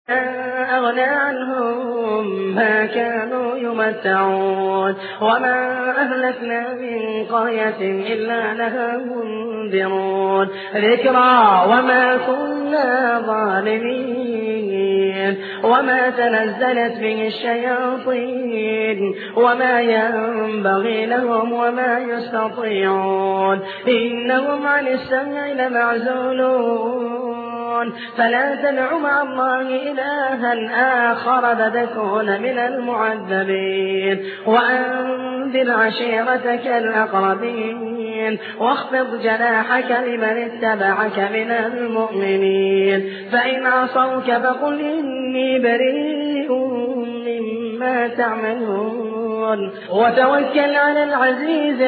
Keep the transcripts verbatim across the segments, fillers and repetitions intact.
أغنى عنهم ما كانوا يمتعون وما أهلكنا من قرية إلا لها منذرون ذكرى وما كنا ظالمين وما تنزلت به الشياطين وما ينبغي لهم وما يستطيعون إنهم عن السمع لمعزولون فلا تدع مع الله إلها آخر فتكون من المعذبين وأنذر عشيرتك الأقربين واخفض جناحك لمن اتبعك من المؤمنين فإن عصوك فقل إني بريء مما تعملون وتوكل على العزيز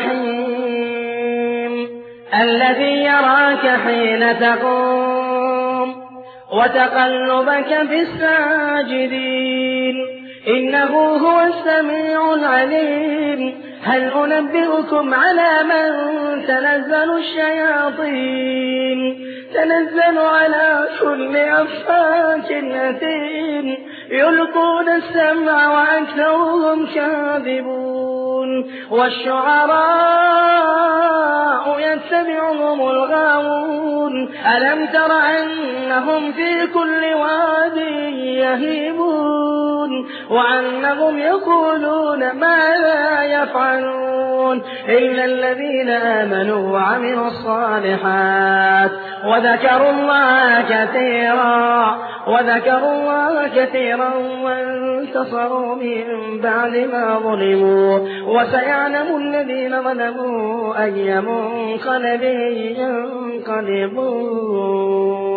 الرحيم الذي يراك حين تقوم وتقلبك في الساجدين إنه هو السميع العليم هل أنبئكم على من تنزل الشياطين تنزل على كل أفاك أثيم يلقون السمع وأكثرهم كاذبون والشعراء يتبعهم الغاوون ألم تر أنهم في كل واد يهيمون وأنهم يقولون ما لا يفعلون إلا الذين آمنوا وعملوا الصالحات وذكروا الله كثيرا وذكروا الله كثيرا وانتصروا من بعد ما ظلموا وسيعلم الذين ظلموا أي منقلب ينقلبون.